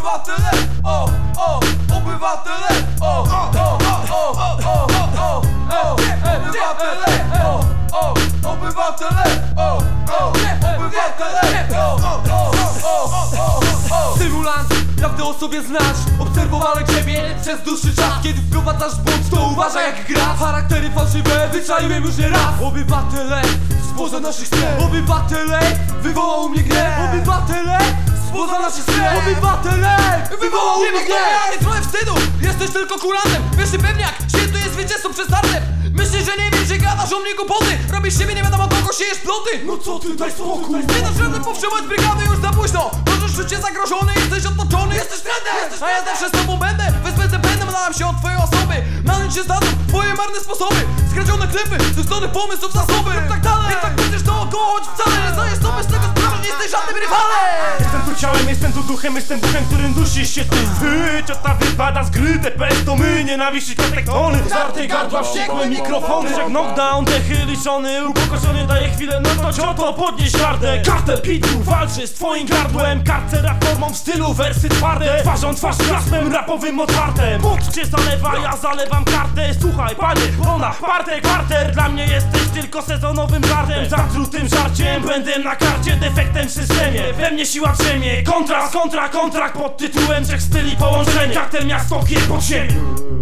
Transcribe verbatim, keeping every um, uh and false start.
obywatele, o, o, obywatele, o, o, o, o, o, o, o, obywatele, o, o, obywatele, o, o, obywatele, o, o, o, o. Symulant, prawdę o sobie znasz. Obserwowałem ciebie przez dłuższy czas. Kiedy wprowadzasz błąd, to uważaj jak gra. Charaktery fałszywe wyczaiłem już nie raz. Obywatele, spoza naszych stref. Obywatele, wywołał u mnie gniew. Obywatele, spoza naszych stref. Obywatele, wywołał u mnie gniew. Nie trochę wstydu, jesteś tylko kurantem. Pierwszy pewniak, święto jest zwycięzcą przed startem. Myślisz, że nie wiesz, że gadasz o mnie głupoty. Robisz siebie nie wiadomo kogo, siejesz ploty. No co ty, daj spokój. Nie dasz rady powstrzymać brygady już za późno. Możesz życie zagrożony, jesteś otoczony. Jesteś trendem, a ja zawsze z tobą będę. Bezpędem nadam się od twojej osoby. Na nic się zdadzą twoje marne sposoby. Skradzione klipy, zrzucony pomysł w zasoby. I tak dalej, i tak będziesz dookoła, choć wcale nie zdajesz sobie z tego sprawy, nie jesteś żadnym rywalem. Jestem tu ciałem, jestem tu duchem, jestem duchem, którym dusisz się ty. Wy, ciota wypada z gry, T P S to my, nienawiści kotek tony. Żarty gardła, wściekłe mikrofony. Jak knockdown, dechy liczony, upokorzony daje chwilę, no to cioto podnieś gardę. Kartel Pitbull walczy z twoim gardłem. Karcera formą w stylu, wersy twarde. Twarzą twarz klasmem rapowym otwartem. Pot cię zalewa, ja zalewam kartę. Słuchaj panie, ona, parter, parter. Dla mnie jesteś tylko sezonowym żartem. Zatrutym żarciem, błędem na karcie, defektem w systemie. We mnie siła drzemie, kontrast, kontra, kontrakt pod tytułem trzech styli połączenie. Kartel miasto, gier pod ziemią.